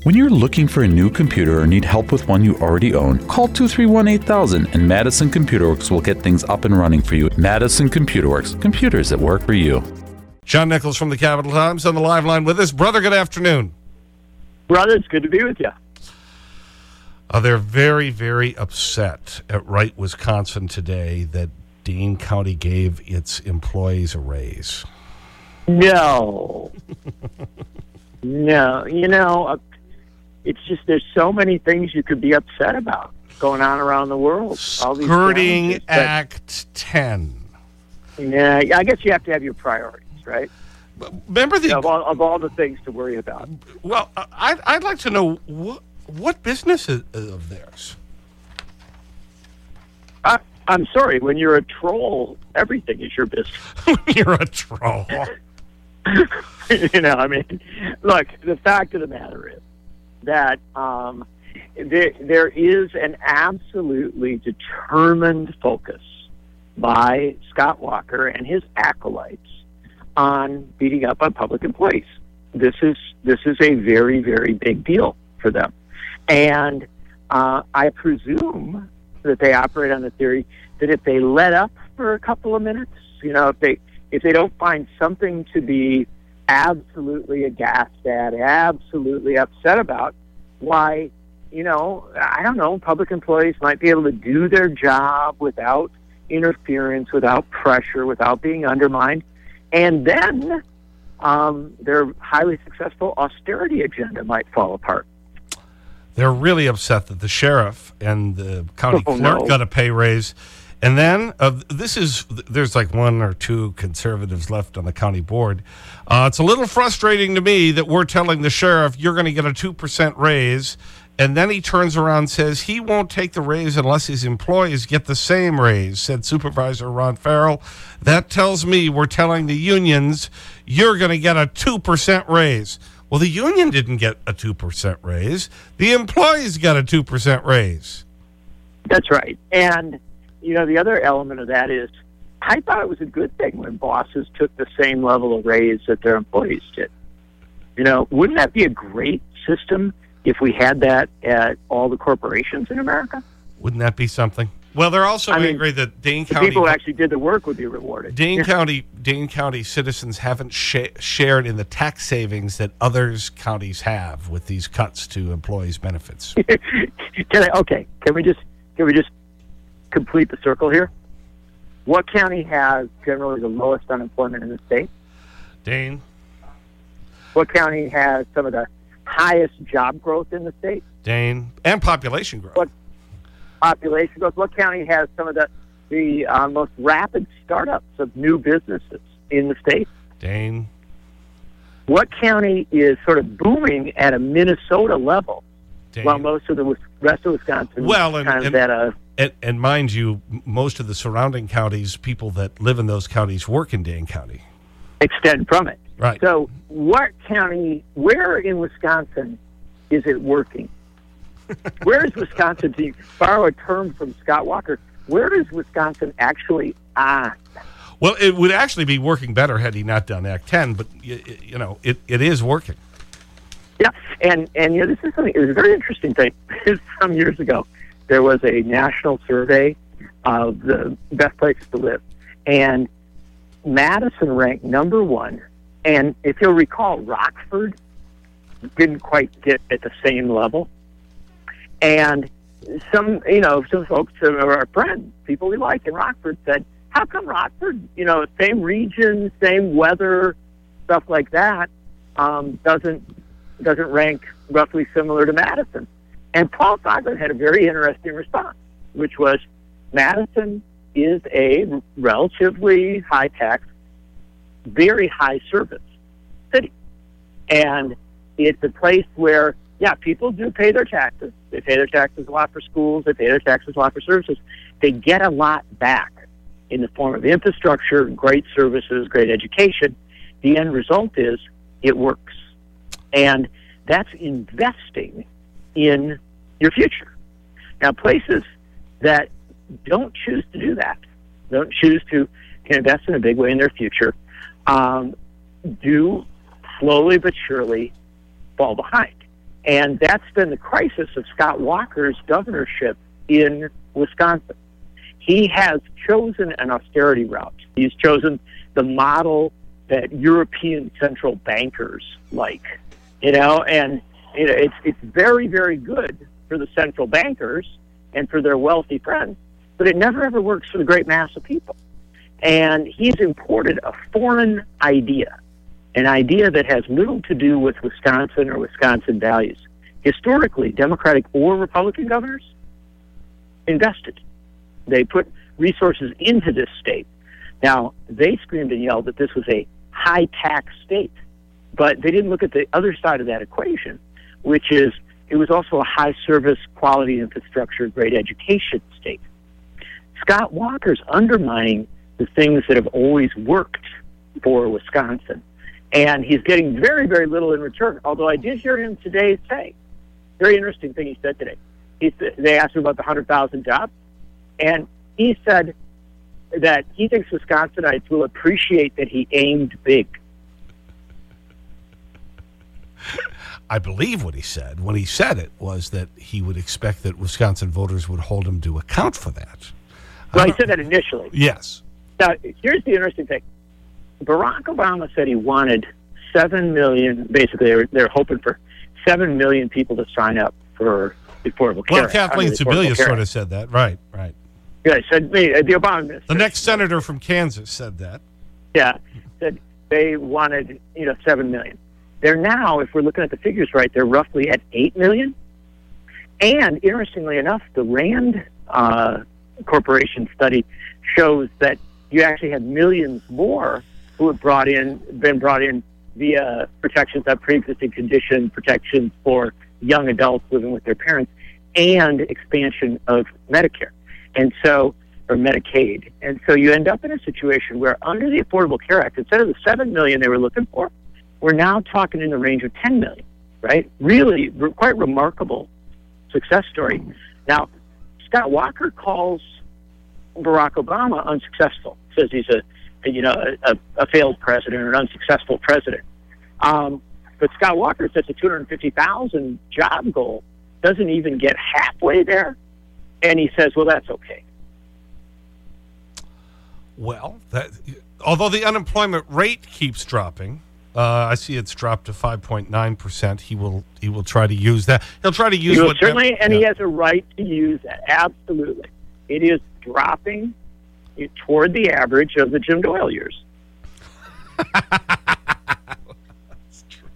When you're looking for a new computer or need help with one you already own, call 231-8000 and Madison Computer Works will get things up and running for you. Madison Computer Works, computers that work for you. John Nichols from the Capital Times on the live line with us. Brother, good afternoon. Brother, it's good to be with you. They're very, very upset at Wright, Wisconsin today that Dane County gave its employees a raise. No. No. You know, it's just there's so many things you could be upset about going on around the world. Skirting Act 10. Yeah, I guess you have to have your priorities, right? Remember the... Of all the things to worry about. Well, I'd like to know what business is of theirs? I'm sorry, when you're a troll, everything is your business. You're a troll. You know, I mean, look, the fact of the matter is that there is an absolutely determined focus by Scott Walker and his acolytes on beating up on public employees. This is a very, very big deal for them. And I presume that they operate on the theory that if they let up for a couple of minutes, you know, if they don't find something to be absolutely aghast at, absolutely upset about, why, you know, I don't know, public employees might be able to do their job without interference, without pressure, without being undermined. And then their highly successful austerity agenda might fall apart. They're really upset that the sheriff and the county clerk got a pay raise. And then there's like one or two conservatives left on the county board. It's a little frustrating to me that we're telling the sheriff, you're going to get a 2% raise. And then he turns around and says he won't take the raise unless his employees get the same raise, said Supervisor Ron Farrell. That tells me we're telling the unions, you're going to get a 2% raise. Well, the union didn't get a 2% raise. The employees got a 2% raise. That's right. And, you know, the other element of that is I thought it was a good thing when bosses took the same level of raise that their employees did. You know, wouldn't that be a great system if we had that at all the corporations in America? Wouldn't that be something? Well, they're also angry that Dane County... The people who actually did the work would be rewarded. Dane County citizens haven't shared in the tax savings that others counties have with these cuts to employees' benefits. Can we just complete the circle here? What county has generally the lowest unemployment in the state? Dane. What county has some of the highest job growth in the state? Dane. And population growth. What population growth? What county has some of the most rapid startups of new businesses in the state? Dane. What county is sort of booming at a Minnesota level, Dane. while most of the rest of Wisconsin and mind you, most of the surrounding counties, people that live in those counties work in Dane County. Extend from it. Right. So what county, where in Wisconsin is it working? Where is Wisconsin, to borrow a term from Scott Walker, where is Wisconsin actually on? Well, it would actually be working better had he not done Act 10, but, you know, it is working. Yeah, and you know, this is something, it was a very interesting thing. Some years ago, there was a national survey of the best places to live, and Madison ranked #1. And if you'll recall, Rockford didn't quite get at the same level. And some folks, some of our friends, people we like in Rockford, said, how come Rockford, you know, same region, same weather, stuff like that, doesn't rank roughly similar to Madison? And Paul Soglin had a very interesting response, which was, Madison is a relatively high-tax, very high-service city. And it's a place where, yeah, people do pay their taxes. They pay their taxes a lot for schools. They pay their taxes a lot for services. They get a lot back in the form of infrastructure, great services, great education. The end result is it works. And that's investing in your future. Now, places that don't choose to do that, don't choose to invest in a big way in their future, do slowly but surely fall behind. And that's been the crisis of Scott Walker's governorship in Wisconsin. He has chosen an austerity route. He's chosen the model that European central bankers like, and it's very, very good for the central bankers and for their wealthy friends, but it never ever works for the great mass of people. And he's imported a foreign idea, an idea that has little to do with Wisconsin or Wisconsin values. Historically, Democratic or Republican governors invested. They put resources into this state. Now, they screamed and yelled that this was a high-tax state, but they didn't look at the other side of that equation, which is it was also a high-service, quality infrastructure, great education state. Scott Walker's undermining the things that have always worked for Wisconsin, and he's getting very, very little in return, although I did hear him today say, very interesting thing he said today. They asked him about the 100,000 jobs, and he said that he thinks Wisconsinites will appreciate that he aimed big. I believe what he said, when he said it, was that he would expect that Wisconsin voters would hold him to account for that. Well, he said that initially. Yes. Now, here's the interesting thing. Barack Obama said he wanted 7 million, basically they're hoping for 7 million people to sign up for the Affordable Care Act. Well, Kathleen Sebelius sort of said that. Right, right. Yeah, said the Obama administration. The next senator from Kansas said that. Yeah, said they wanted 7 million. They're now, if we're looking at the figures right, they're roughly at 8 million. And interestingly enough, the Rand Corporation study shows that you actually had millions more who had been brought in via protections of pre-existing condition, protections for young adults living with their parents, and expansion of Medicare. And so, or Medicaid. And so you end up in a situation where under the Affordable Care Act, instead of the 7 million they were looking for, we're now talking in the range of 10 million, right? Really, quite remarkable success story. Now, Scott Walker calls Barack Obama unsuccessful, says he's a failed president or an unsuccessful president. But Scott Walker sets a 250,000 job goal, doesn't even get halfway there, and he says, well, that's okay. Well, although the unemployment rate keeps dropping, I see it's dropped to 5.9%. He will try to use that. He'll try to use what certainly, and he has a right to use that. Absolutely, it is dropping toward the average of the Jim Doyle years. That's true.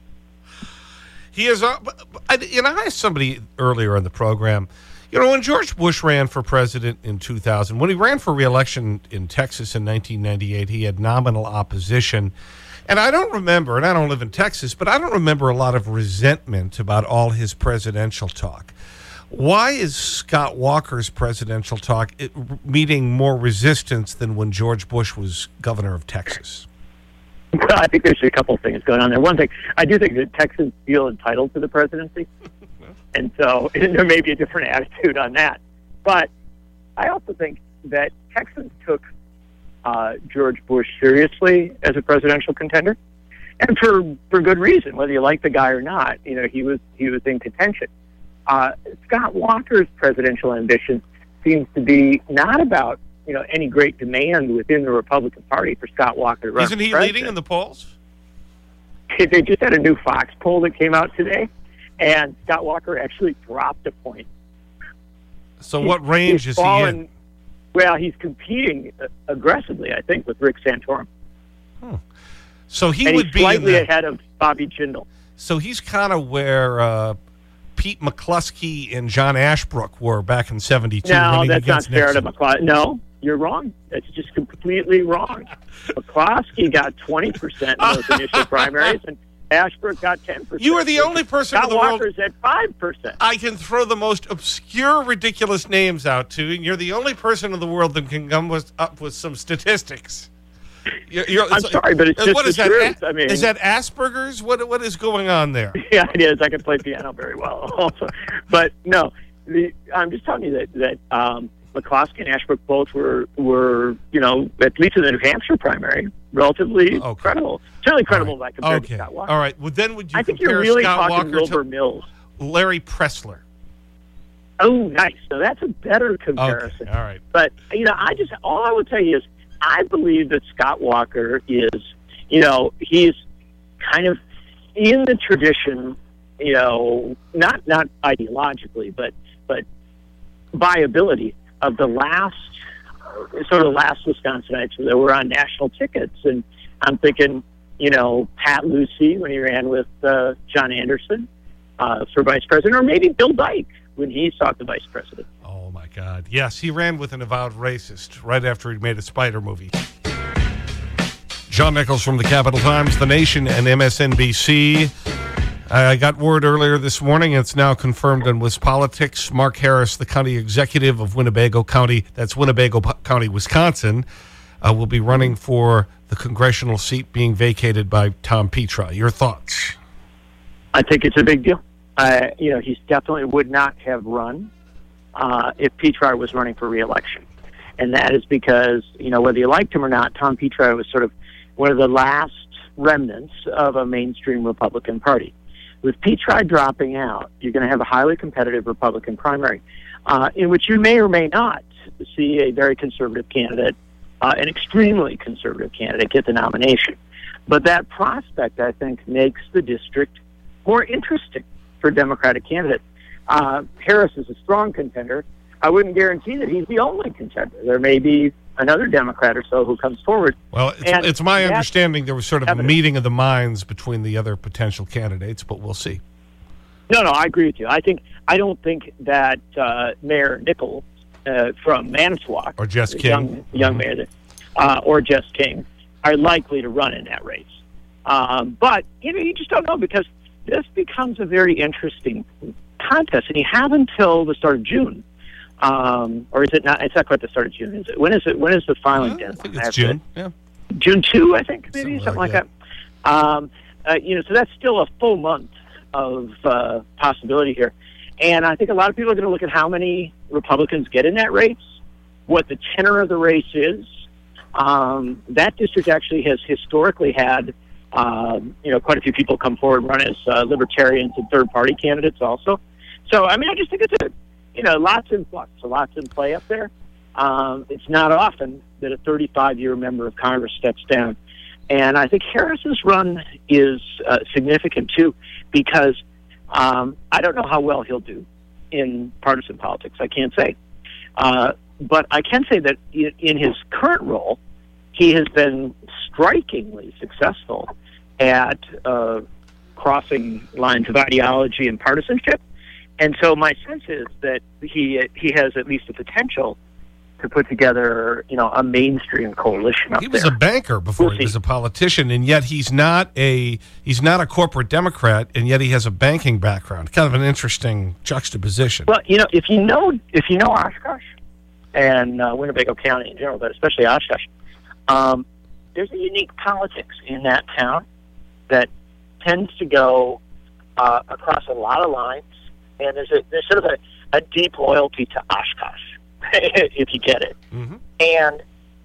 He is. I asked somebody earlier in the program. When George Bush ran for president in 2000, when he ran for re-election in Texas in 1998, he had nominal opposition. And I don't remember, and I don't live in Texas, but I don't remember a lot of resentment about all his presidential talk. Why is Scott Walker's presidential talk meeting more resistance than when George Bush was governor of Texas? Well, I think there's a couple of things going on there. One thing, I do think that Texans feel entitled to the presidency. And so there may be a different attitude on that. But I also think that Texans took George Bush seriously as a presidential contender, and for good reason. Whether you like the guy or not, he was in contention. Scott Walker's presidential ambition seems to be not about any great demand within the Republican Party for Scott Walker to run. Isn't he leading in the polls? They just had a new Fox poll that came out today, and Scott Walker actually dropped a point. So what range is he in? Well, he's competing aggressively, I think, with Rick Santorum. So he's slightly ahead of Bobby Jindal. So he's kind of where Pete McCluskey and John Ashbrook were back in '72. No, that's not fair to McCluskey. No, you're wrong. That's just completely wrong. McCluskey got 20% in those initial primaries, and Ashbrook got 10%. You are the only person in the world. Walker's at 5%. I can throw the most obscure, ridiculous names out to, and you're the only person in the world that can come up with some statistics. I'm sorry, but it's just the truth. I mean, is that Asperger's? What is going on there? Yeah, it is. I can play piano very well also. But no, I'm just telling you that McCloskey and Ashbrook both were at least in the New Hampshire primary, relatively credible. Certainly credible by compared to Scott Walker. All right. Well, then would you I think you're really talking Wilbur Mills. Larry Pressler. Oh, nice. So that's a better comparison. Okay. All right. But, all I would tell you is I believe that Scott Walker is, he's kind of in the tradition, not ideologically, but by ability of the last Wisconsinites that were on national tickets. And I'm thinking, Pat Lucey when he ran with John Anderson for vice president, or maybe Bill Dyke when he sought the vice president. Oh, my God. Yes, he ran with an avowed racist right after he made a Spider movie. John Nichols from the Capital Times, The Nation, and MSNBC. I got word earlier this morning, and it's now confirmed in WisPolitics. Mark Harris, the county executive of Winnebago County, that's Winnebago County, Wisconsin, will be running for the congressional seat being vacated by Tom Petra. Your thoughts? I think it's a big deal. He definitely would not have run if Petra was running for re-election. And that is because, whether you liked him or not, Tom Petra was sort of one of the last remnants of a mainstream Republican Party. With Petra dropping out, you're going to have a highly competitive Republican primary in which you may or may not see a very conservative candidate, an extremely conservative candidate, get the nomination. But that prospect, I think, makes the district more interesting for Democratic candidates. Harris is a strong contender. I wouldn't guarantee that he's the only contender. There may be another Democrat or so who comes forward. Well, it's my understanding there was sort of a meeting of the minds between the other potential candidates, but we'll see. No, I agree with you. I don't think that Mayor Nichols from Manitowoc, or Jess King, young mayor, or Jess King, are likely to run in that race. But you just don't know, because this becomes a very interesting contest, and you have until the start of June. Or is it not? It's not quite the start of June, is it? When is the filing deadline? I think it's June. Yeah. June 2, I think, maybe, something like that. So that's still a full month of possibility here. And I think a lot of people are going to look at how many Republicans get in that race, what the tenor of the race is. That district actually has historically had quite a few people come forward and run as libertarians and third-party candidates also. So, I just think it's lots in flux, lots in play up there. It's not often that a 35-year member of Congress steps down. And I think Harris's run is significant, too, because I don't know how well he'll do in partisan politics. I can't say. But I can say that in his current role, he has been strikingly successful at crossing lines of ideology and partisanship. And so my sense is that he has at least the potential to put together, a mainstream coalition up there. He was a banker before he was a politician, and yet he's not a corporate Democrat, and yet he has a banking background. Kind of an interesting juxtaposition. Well, if you know Oshkosh and Winnebago County in general, but especially Oshkosh, there's a unique politics in that town that tends to go across a lot of lines, and there's sort of a deep loyalty to Oshkosh, if you get it. Mm-hmm. And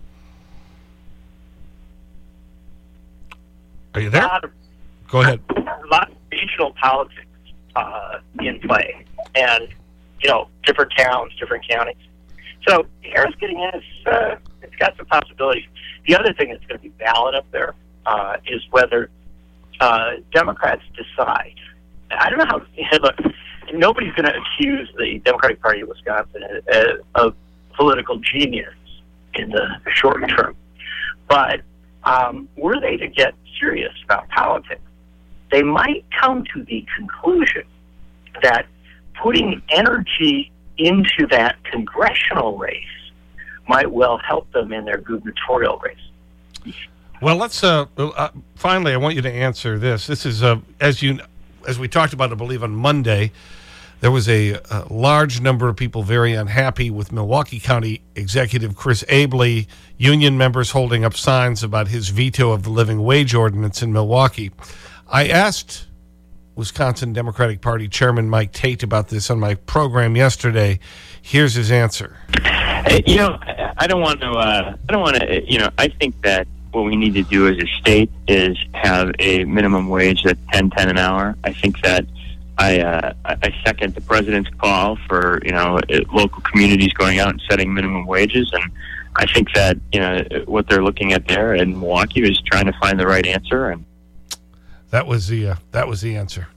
are you there? Go ahead. A lot of regional politics in play, and different towns, different counties. So Harris getting in, it's got some possibilities. The other thing that's going to be valid up there is whether Democrats decide. I don't know how. Look, nobody's going to accuse the Democratic Party of Wisconsin of political genius in the short term, but were they to get serious about politics, they might come to the conclusion that putting energy into that congressional race might well help them in their gubernatorial race. Well, let's finally, I want you to answer this. This is, as we talked about, I believe, on Monday, there was a large number of people very unhappy with Milwaukee County Executive Chris Abele, union members holding up signs about his veto of the living wage ordinance in Milwaukee. I asked Wisconsin Democratic Party Chairman Mike Tate about this on my program yesterday. Here's his answer. I don't want to, I think that what we need to do as a state is have a minimum wage that's $10.10 an hour. I think that I second the president's call for, local communities going out and setting minimum wages. And I think that, what they're looking at there in Milwaukee is trying to find the right answer. And that was the answer.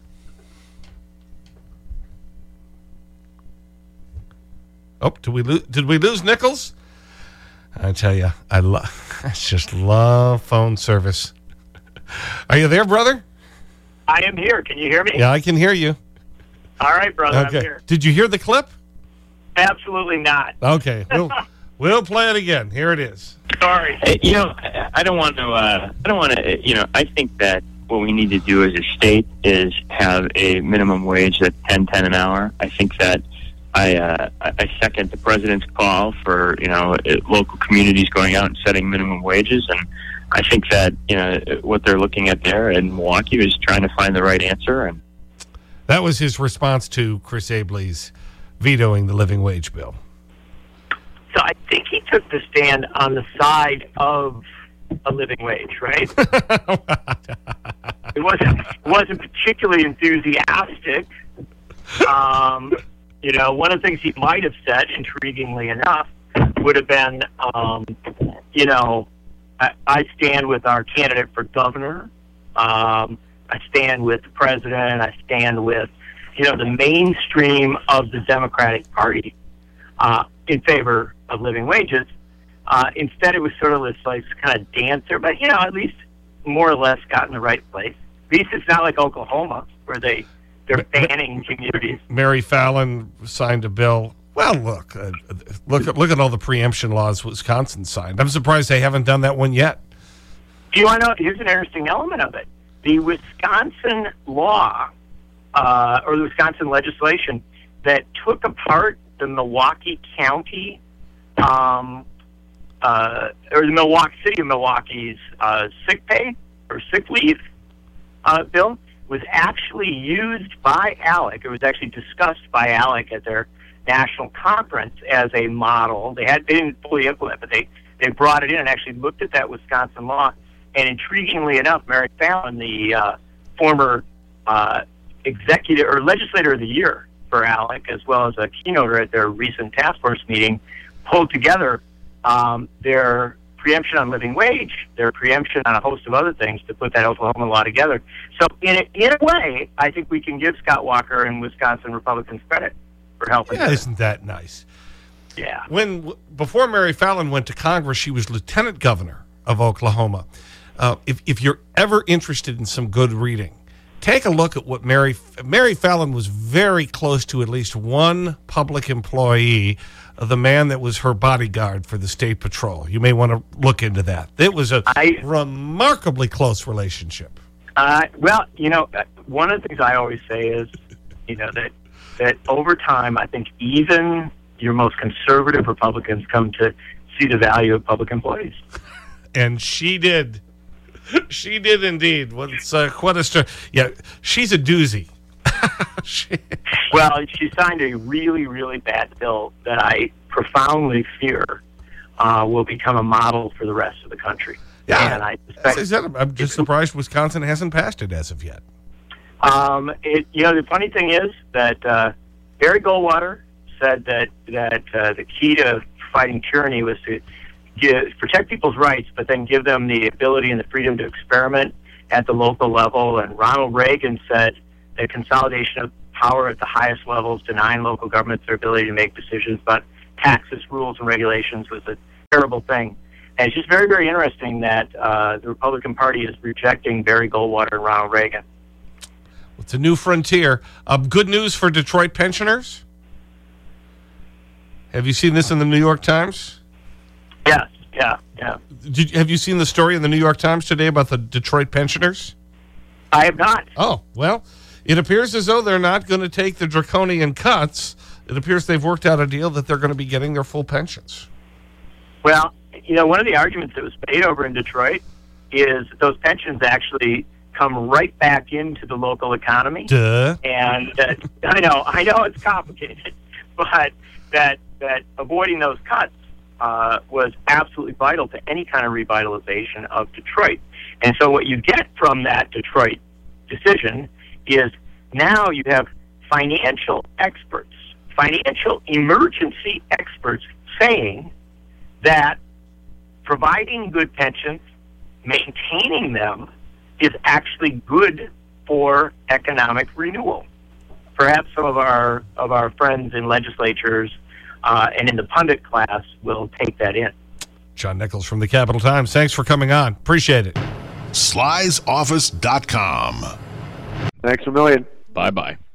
Oh, did we lose Nichols? I tell you, I just love phone service. Are you there, brother? I am here. Can you hear me? Yeah, I can hear you. All right, brother. Okay. I'm here. Did you hear the clip? Absolutely not. Okay. We'll play it again. Here it is. Sorry. I don't want to, I think that what we need to do as a state is have a minimum wage that's $10.10 an hour. I think that I second the president's call for, local communities going out and setting minimum wages. And I think that, what they're looking at there in Milwaukee is trying to find the right answer. And that was his response to Chris Abele's vetoing the living wage bill. So I think he took the stand on the side of a living wage, right? It wasn't particularly enthusiastic. One of the things he might have said, intriguingly enough, would have been, I stand with our candidate for governor. I stand with the president. I stand with, the mainstream of the Democratic Party in favor of living wages. Instead, it was sort of this kind of dancer, but, at least more or less got in the right place. At least it's not like Oklahoma, where they're banning communities. Mary Fallon signed a bill. Well, look at all the preemption laws Wisconsin signed. I'm surprised they haven't done that one yet. Do you want to know? Here's an interesting element of it. The Wisconsin law, or the Wisconsin legislation that took apart the Milwaukee County, or the City of Milwaukee's sick pay or sick leave bill was actually used by ALEC. It was actually discussed by ALEC at their national conference as a model. They didn't fully implement, but they brought it in and actually looked at that Wisconsin law. And intriguingly enough, Mary Fallon, the former executive or legislator of the year for ALEC, as well as a keynoter at their recent task force meeting, pulled together their preemption on living wage, their preemption on a host of other things to put that Oklahoma law together. So in a way, I think we can give Scott Walker and Wisconsin Republicans credit for helping. Yeah, isn't that nice? Yeah. Before Mary Fallon went to Congress, she was lieutenant governor of Oklahoma. If you're ever interested in some good reading, take a look at what Mary Fallon was very close to at least one public employee, the man that was her bodyguard for the state patrol. You may want to look into that. It was a remarkably close relationship. Well, one of the things I always say is, that over time, I think even your most conservative Republicans come to see the value of public employees. And she did. She did indeed. Quite a story. Yeah, she's a doozy. Well, she signed a really, really bad bill that I profoundly fear will become a model for the rest of the country. Yeah, and I suspect I'm just surprised Wisconsin hasn't passed it as of yet. The funny thing is that Barry Goldwater said that the key to fighting tyranny was to protect people's rights, but then give them the ability and the freedom to experiment at the local level. And Ronald Reagan said that consolidation of power at the highest levels, denying local governments their ability to make decisions about taxes, rules, and regulations was a terrible thing. And it's just very, very interesting that the Republican Party is rejecting Barry Goldwater and Ronald Reagan. It's a new frontier. Good news for Detroit pensioners? Have you seen this in the New York Times? Yes, yeah. Have you seen the story in the New York Times today about the Detroit pensioners? I have not. Oh, well, it appears as though they're not going to take the draconian cuts. It appears they've worked out a deal that they're going to be getting their full pensions. Well, one of the arguments that was made over in Detroit is that those pensions actually come right back into the local economy. Duh. And I know it's complicated, but that avoiding those cuts was absolutely vital to any kind of revitalization of Detroit. And so what you get from that Detroit decision is now you have financial experts, financial emergency experts saying that providing good pensions, maintaining them, is actually good for economic renewal. Perhaps some of our friends in legislatures and in the pundit class will take that in. John Nichols from the Capital Times. Thanks for coming on. Appreciate it. Sly'sOffice.com. Thanks a million. Bye-bye.